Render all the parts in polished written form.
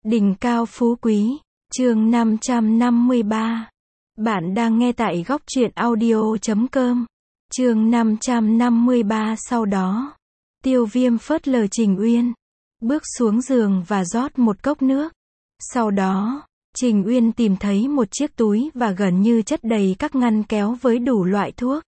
Đỉnh cao phú quý, chương 553. Bạn đang nghe tại góc truyện audio.com. Chương 553. Sau đó, Tiêu Viêm phớt lờ Trình Uyên, bước xuống giường và rót một cốc nước. Sau đó, Trình Uyên tìm thấy một chiếc túi và gần như chất đầy các ngăn kéo với đủ loại thuốc.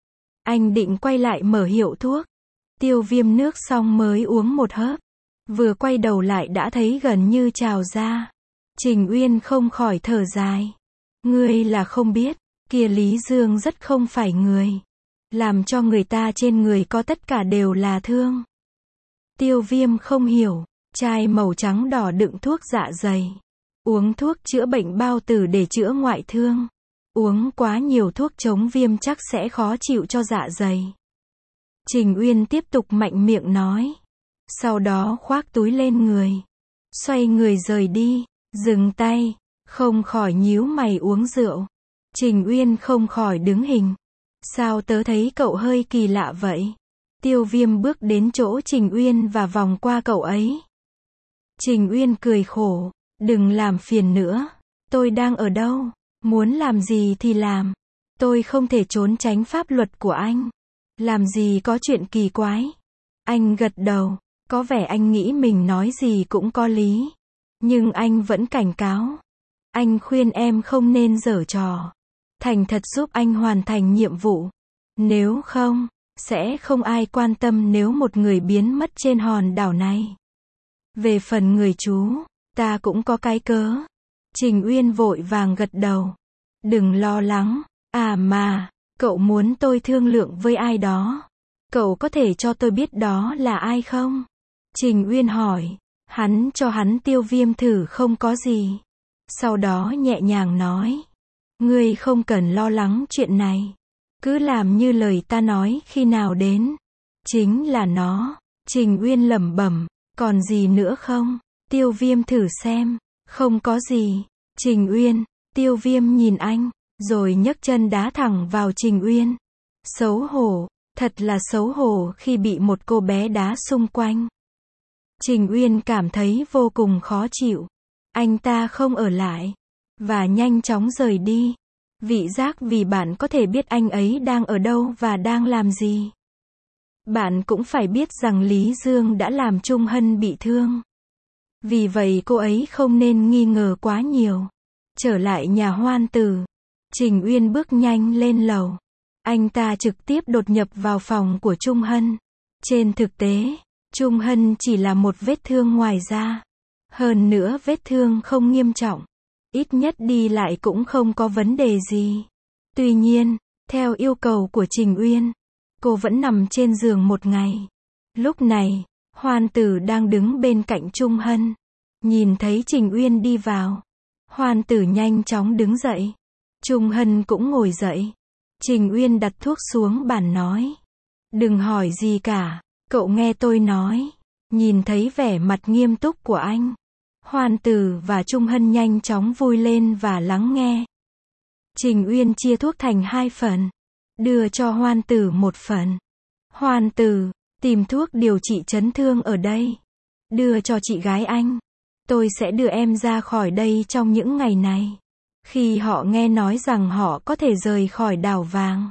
Anh định quay lại mở hiệu thuốc. Tiêu Viêm nước xong mới uống một hớp. Vừa quay đầu lại đã thấy gần như trào ra. Trình Uyên không khỏi thở dài. Ngươi là không biết, kia Lý Dương rất không phải người. Làm cho người ta trên người có tất cả đều là thương. Tiêu Viêm không hiểu, chai màu trắng đỏ đựng thuốc dạ dày. Uống thuốc chữa bệnh bao tử để chữa ngoại thương. Uống quá nhiều thuốc chống viêm chắc sẽ khó chịu cho dạ dày. Trình Uyên tiếp tục mạnh miệng nói. Sau đó khoác túi lên người. Xoay người rời đi, dừng tay, không khỏi nhíu mày uống rượu. Trình Uyên không khỏi đứng hình. Sao tớ thấy cậu hơi kỳ lạ vậy? Tiêu Viêm bước đến chỗ Trình Uyên và vòng qua cậu ấy. Trình Uyên cười khổ, đừng làm phiền nữa. Tôi đang ở đâu? Muốn làm gì thì làm. Tôi không thể trốn tránh pháp luật của anh. Làm gì có chuyện kỳ quái. Anh gật đầu. Có vẻ anh nghĩ mình nói gì cũng có lý. Nhưng anh vẫn cảnh cáo. Anh khuyên em không nên giở trò. Thành thật giúp anh hoàn thành nhiệm vụ. Nếu không, sẽ không ai quan tâm nếu một người biến mất trên hòn đảo này. Về phần người chú, ta cũng có cái cớ. Trình Uyên vội vàng gật đầu. Đừng lo lắng. À mà, cậu muốn tôi thương lượng với ai đó. Cậu có thể cho tôi biết đó là ai không? Trình Uyên hỏi. Hắn cho hắn Tiêu Viêm thử không có gì. Sau đó nhẹ nhàng nói. Ngươi không cần lo lắng chuyện này. Cứ làm như lời ta nói khi nào đến. Chính là nó. Trình Uyên lẩm bẩm. Còn gì nữa không? Tiêu Viêm thử xem. Không có gì. Trình Uyên. Tiêu Viêm nhìn anh, rồi nhấc chân đá thẳng vào Trình Uyên. Xấu hổ. Thật là xấu hổ khi bị một cô bé đá xung quanh. Trình Uyên cảm thấy vô cùng khó chịu. Anh ta không ở lại. Và nhanh chóng rời đi. Vị giác vì bạn có thể biết anh ấy đang ở đâu và đang làm gì. Bạn cũng phải biết rằng Lý Dương đã làm Trung Hân bị thương. Vì vậy cô ấy không nên nghi ngờ quá nhiều. Trở lại nhà Hoan Tử. Trình Uyên bước nhanh lên lầu. Anh ta trực tiếp đột nhập vào phòng của Trung Hân. Trên thực tế, Trung Hân chỉ là một vết thương ngoài da. Hơn nữa vết thương không nghiêm trọng. Ít nhất đi lại cũng không có vấn đề gì. Tuy nhiên, theo yêu cầu của Trình Uyên, cô vẫn nằm trên giường một ngày. Lúc này, Hoan Tử đang đứng bên cạnh Trung Hân. Nhìn thấy Trình Uyên đi vào. Hoan Tử nhanh chóng đứng dậy. Trung Hân cũng ngồi dậy. Trình Uyên đặt thuốc xuống bàn nói. Đừng hỏi gì cả. Cậu nghe tôi nói. Nhìn thấy vẻ mặt nghiêm túc của anh. Hoan Tử và Trung Hân nhanh chóng vui lên và lắng nghe. Trình Uyên chia thuốc thành 2 phần. Đưa cho Hoan Tử một phần. Hoan Tử, tìm thuốc điều trị chấn thương ở đây. Đưa cho chị gái anh. Tôi sẽ đưa em ra khỏi đây trong những ngày này. Khi họ nghe nói rằng họ có thể rời khỏi đảo vàng.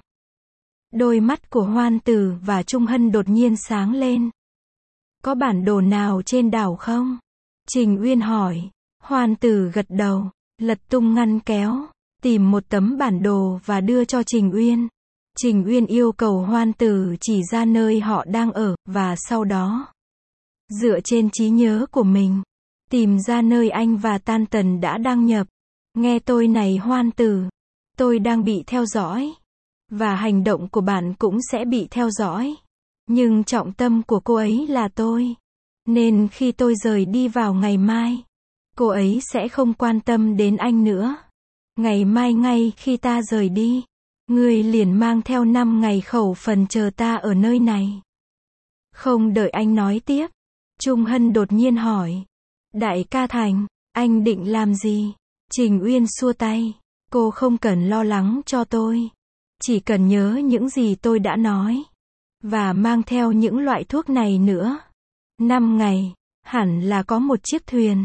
Đôi mắt của Hoan Tử và Trung Hân đột nhiên sáng lên. Có bản đồ nào trên đảo không? Trình Uyên hỏi. Hoan Tử gật đầu, lật tung ngăn kéo, tìm một tấm bản đồ và đưa cho Trình Uyên. Trình Uyên yêu cầu Hoan Tử chỉ ra nơi họ đang ở, và sau đó, dựa trên trí nhớ của mình, tìm ra nơi anh và Tan Tần đã đăng nhập. Nghe tôi này Hoan Tử, tôi đang bị theo dõi. Và hành động của bạn cũng sẽ bị theo dõi. Nhưng trọng tâm của cô ấy là tôi. Nên khi tôi rời đi vào ngày mai, cô ấy sẽ không quan tâm đến anh nữa. Ngày mai ngay khi ta rời đi, ngươi liền mang theo 5 ngày khẩu phần chờ ta ở nơi này. Không đợi anh nói tiếp, Trung Hân đột nhiên hỏi. Đại ca Thành, anh định làm gì? Trình Uyên xua tay. Cô không cần lo lắng cho tôi. Chỉ cần nhớ những gì tôi đã nói. Và mang theo những loại thuốc này nữa. 5 ngày, hẳn là có một chiếc thuyền.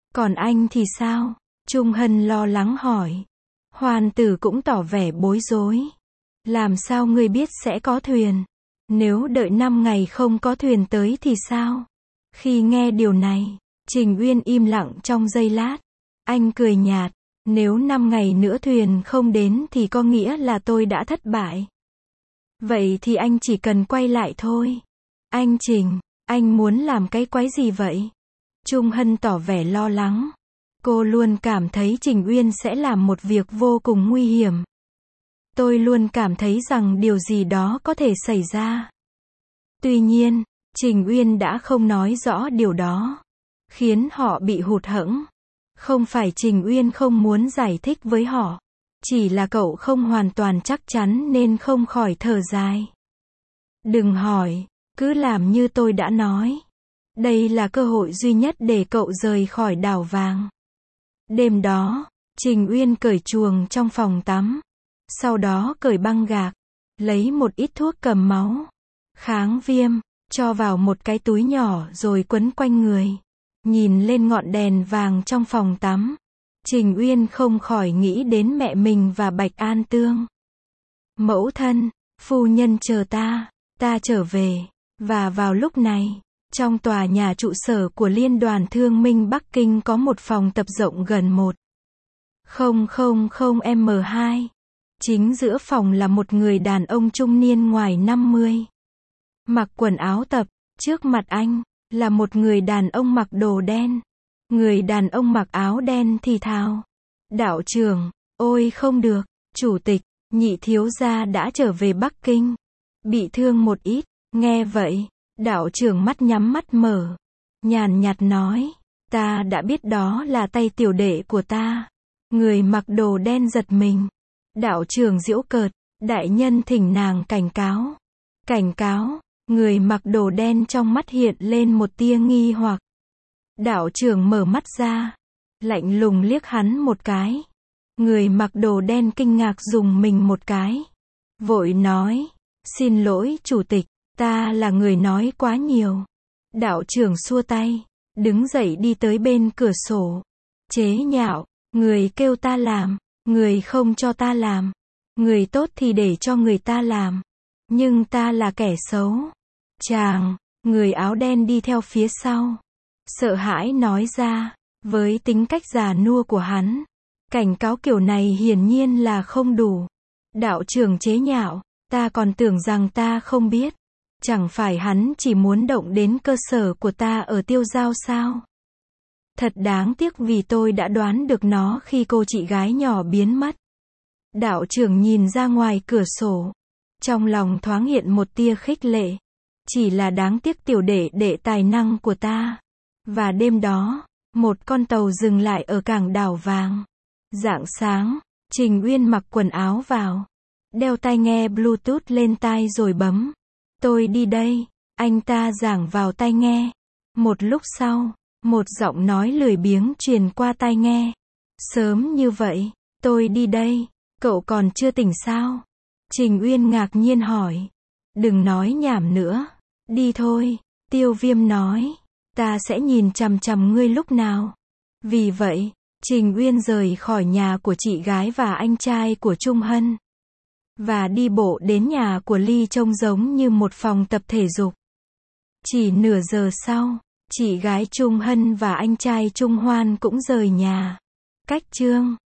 Còn anh thì sao? Trung Hân lo lắng hỏi. Hoan Tử cũng tỏ vẻ bối rối. Làm sao ngươi biết sẽ có thuyền? Nếu đợi 5 ngày không có thuyền tới thì sao? Khi nghe điều này, Trình Uyên im lặng trong giây lát. Anh cười nhạt, nếu 5 ngày nữa thuyền không đến thì có nghĩa là tôi đã thất bại. Vậy thì anh chỉ cần quay lại thôi. Anh Trình, anh muốn làm cái quái gì vậy? Trung Hân tỏ vẻ lo lắng. Cô luôn cảm thấy Trình Uyên sẽ làm một việc vô cùng nguy hiểm. Tôi luôn cảm thấy rằng điều gì đó có thể xảy ra. Tuy nhiên, Trình Uyên đã không nói rõ điều đó, khiến họ bị hụt hẫng. Không phải Trình Uyên không muốn giải thích với họ, chỉ là cậu không hoàn toàn chắc chắn nên không khỏi thở dài. Đừng hỏi, cứ làm như tôi đã nói. Đây là cơ hội duy nhất để cậu rời khỏi đảo vàng. Đêm đó, Trình Uyên cởi chuồng trong phòng tắm. Sau đó cởi băng gạc, lấy một ít thuốc cầm máu, kháng viêm, cho vào một cái túi nhỏ rồi quấn quanh người. Nhìn lên ngọn đèn vàng trong phòng tắm, Trình Uyên không khỏi nghĩ đến mẹ mình và Bạch An Tương. Mẫu thân, phu nhân chờ ta trở về. Và vào lúc này, trong tòa nhà trụ sở của Liên đoàn Thương minh Bắc Kinh có một phòng tập rộng gần 1,000m². Chính giữa phòng là một người đàn ông trung niên ngoài 50. Mặc quần áo tập, trước mặt anh, là một người đàn ông mặc đồ đen. Người đàn ông mặc áo đen thì thào. Đạo trưởng, ôi không được, chủ tịch, nhị thiếu gia đã trở về Bắc Kinh. Bị thương một ít, nghe vậy, đạo trưởng mắt nhắm mắt mở. Nhàn nhạt nói, ta đã biết đó là tay tiểu đệ của ta. Người mặc đồ đen giật mình. Đạo trưởng giễu cợt, đại nhân thỉnh nàng cảnh cáo. Cảnh cáo, người mặc đồ đen trong mắt hiện lên một tia nghi hoặc. Đạo trưởng mở mắt ra, lạnh lùng liếc hắn một cái. Người mặc đồ đen kinh ngạc rùng mình một cái. Vội nói, xin lỗi chủ tịch, ta là người nói quá nhiều. Đạo trưởng xua tay, đứng dậy đi tới bên cửa sổ. Chế nhạo, người kêu ta làm, người không cho ta làm. Người tốt thì để cho người ta làm. Nhưng ta là kẻ xấu. Chàng, người áo đen đi theo phía sau. Sợ hãi nói ra, với tính cách già nua của hắn. Cảnh cáo kiểu này hiển nhiên là không đủ. Đạo trưởng chế nhạo, ta còn tưởng rằng ta không biết. Chẳng phải hắn chỉ muốn động đến cơ sở của ta ở Tiêu Giao sao? Thật đáng tiếc vì tôi đã đoán được nó khi cô chị gái nhỏ biến mất. Đạo trưởng nhìn ra ngoài cửa sổ. Trong lòng thoáng hiện một tia khích lệ. Chỉ là đáng tiếc tiểu đệ tài năng của ta. Và đêm đó, một con tàu dừng lại ở cảng đảo vàng. Rạng sáng, Trình Uyên mặc quần áo vào. Đeo tai nghe Bluetooth lên tai rồi bấm. Tôi đi đây, anh ta giảng vào tai nghe. Một lúc sau, một giọng nói lười biếng truyền qua tai nghe. Sớm như vậy, tôi đi đây, cậu còn chưa tỉnh sao? Trình Uyên ngạc nhiên hỏi. Đừng nói nhảm nữa, đi thôi, Tiêu Viêm nói. Ta sẽ nhìn chằm chằm ngươi lúc nào. Vì vậy, Trình Uyên rời khỏi nhà của chị gái và anh trai của Trung Hân. Và đi bộ đến nhà của Ly trông giống như một phòng tập thể dục. Chỉ nửa giờ sau, chị gái Trung Hân và anh trai Trung Hoan cũng rời nhà. Cách chương